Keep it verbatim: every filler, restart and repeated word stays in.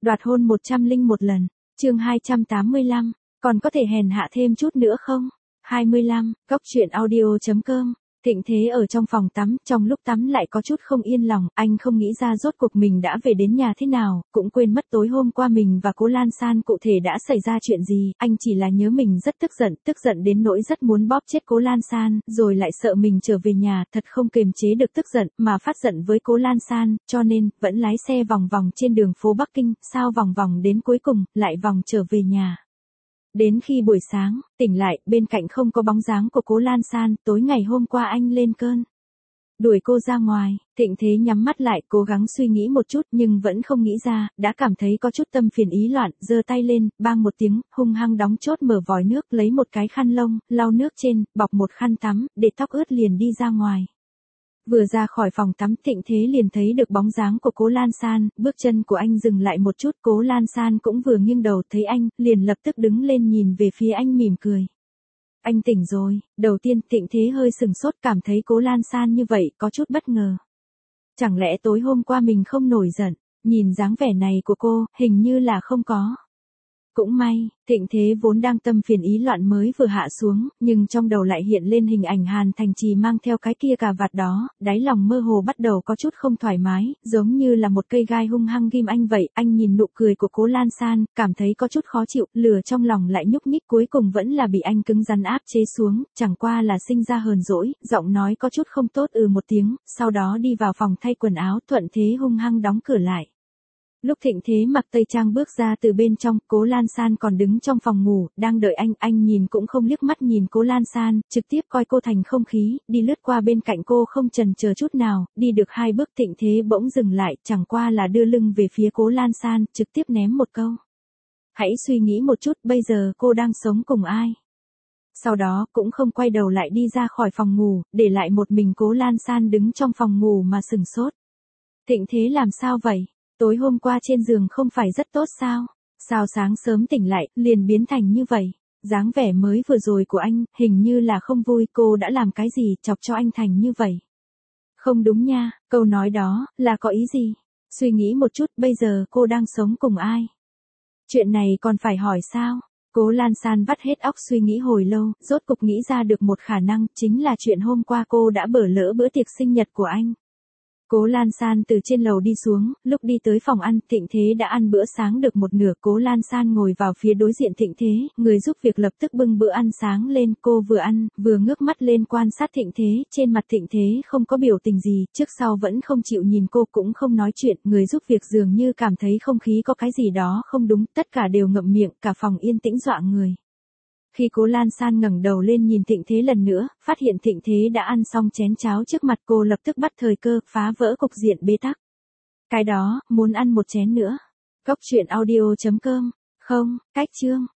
Đoạt hôn một trăm lẻ một lần, chương hai trăm tám mươi lăm, còn có thể hèn hạ thêm chút nữa không? hai mươi lăm, góc truyện audio chấm com. Thịnh Thế ở trong phòng tắm, trong lúc tắm lại có chút không yên lòng, anh không nghĩ ra rốt cuộc mình đã về đến nhà thế nào, cũng quên mất tối hôm qua mình và Cố Lan San cụ thể đã xảy ra chuyện gì, anh chỉ là nhớ mình rất tức giận, tức giận đến nỗi rất muốn bóp chết Cố Lan San, rồi lại sợ mình trở về nhà, thật không kiềm chế được tức giận, mà phát giận với Cố Lan San, cho nên, vẫn lái xe vòng vòng trên đường phố Bắc Kinh, sao vòng vòng đến cuối cùng, lại vòng trở về nhà. Đến khi buổi sáng, tỉnh lại, bên cạnh không có bóng dáng của Cố Lan San, tối ngày hôm qua anh lên cơn đuổi cô ra ngoài. Thịnh Thế nhắm mắt lại, cố gắng suy nghĩ một chút nhưng vẫn không nghĩ ra, đã cảm thấy có chút tâm phiền ý loạn, giơ tay lên, bang một tiếng, hung hăng đóng chốt mở vòi nước, lấy một cái khăn lông, lau nước trên, bọc một khăn tắm, để tóc ướt liền đi ra ngoài. Vừa ra khỏi phòng tắm, Thịnh Thế liền thấy được bóng dáng của Cố Lan San, bước chân của anh dừng lại một chút, Cố Lan San cũng vừa nghiêng đầu thấy anh, liền lập tức đứng lên nhìn về phía anh mỉm cười. Anh tỉnh rồi. Đầu tiên Thịnh Thế hơi sừng sốt, cảm thấy Cố Lan San như vậy, có chút bất ngờ. Chẳng lẽ tối hôm qua mình không nổi giận, nhìn dáng vẻ này của cô, hình như là không có. Cũng may, Thịnh Thế vốn đang tâm phiền ý loạn mới vừa hạ xuống, nhưng trong đầu lại hiện lên hình ảnh Hàn Thành Trì mang theo cái kia cà vạt đó, đáy lòng mơ hồ bắt đầu có chút không thoải mái, giống như là một cây gai hung hăng ghim anh vậy. Anh nhìn nụ cười của Cố Lan San, cảm thấy có chút khó chịu, lửa trong lòng lại nhúc nhích, cuối cùng vẫn là bị anh cứng rắn áp chế xuống, chẳng qua là sinh ra hờn dỗi, giọng nói có chút không tốt ừ một tiếng, sau đó đi vào phòng thay quần áo, thuận thế hung hăng đóng cửa lại. Lúc Thịnh Thế mặc tây trang bước ra từ bên trong, Cố Lan San còn đứng trong phòng ngủ, đang đợi anh, anh nhìn cũng không liếc mắt nhìn Cố Lan San, trực tiếp coi cô thành không khí, đi lướt qua bên cạnh cô không chần chờ chút nào, đi được hai bước Thịnh Thế bỗng dừng lại, chẳng qua là đưa lưng về phía Cố Lan San, trực tiếp ném một câu. Hãy suy nghĩ một chút, bây giờ cô đang sống cùng ai? Sau đó, cũng không quay đầu lại đi ra khỏi phòng ngủ, để lại một mình Cố Lan San đứng trong phòng ngủ mà sừng sốt. Thịnh Thế làm sao vậy? Tối hôm qua trên giường không phải rất tốt sao? Sao sáng sớm tỉnh lại, liền biến thành như vậy? Dáng vẻ mới vừa rồi của anh, hình như là không vui, cô đã làm cái gì, chọc cho anh thành như vậy? Không đúng nha, câu nói đó, là có ý gì? Suy nghĩ một chút, bây giờ cô đang sống cùng ai? Chuyện này còn phải hỏi sao? Cố Lan San vắt hết óc suy nghĩ hồi lâu, rốt cục nghĩ ra được một khả năng, chính là chuyện hôm qua cô đã bỡ lỡ bữa tiệc sinh nhật của anh. Cố Lan San từ trên lầu đi xuống, lúc đi tới phòng ăn, Thịnh Thế đã ăn bữa sáng được một nửa, Cố Lan San ngồi vào phía đối diện Thịnh Thế, người giúp việc lập tức bưng bữa ăn sáng lên, cô vừa ăn, vừa ngước mắt lên quan sát Thịnh Thế, trên mặt Thịnh Thế không có biểu tình gì, trước sau vẫn không chịu nhìn cô cũng không nói chuyện, người giúp việc dường như cảm thấy không khí có cái gì đó không đúng, tất cả đều ngậm miệng, cả phòng yên tĩnh dọa người. Khi Cố Lan San ngẩng đầu lên nhìn Thịnh Thế lần nữa, phát hiện Thịnh Thế đã ăn xong chén cháo trước mặt cô, lập tức bắt thời cơ, phá vỡ cục diện bế tắc. Cái đó, muốn ăn một chén nữa. Góc truyện audio chấm com. Không, cách chương.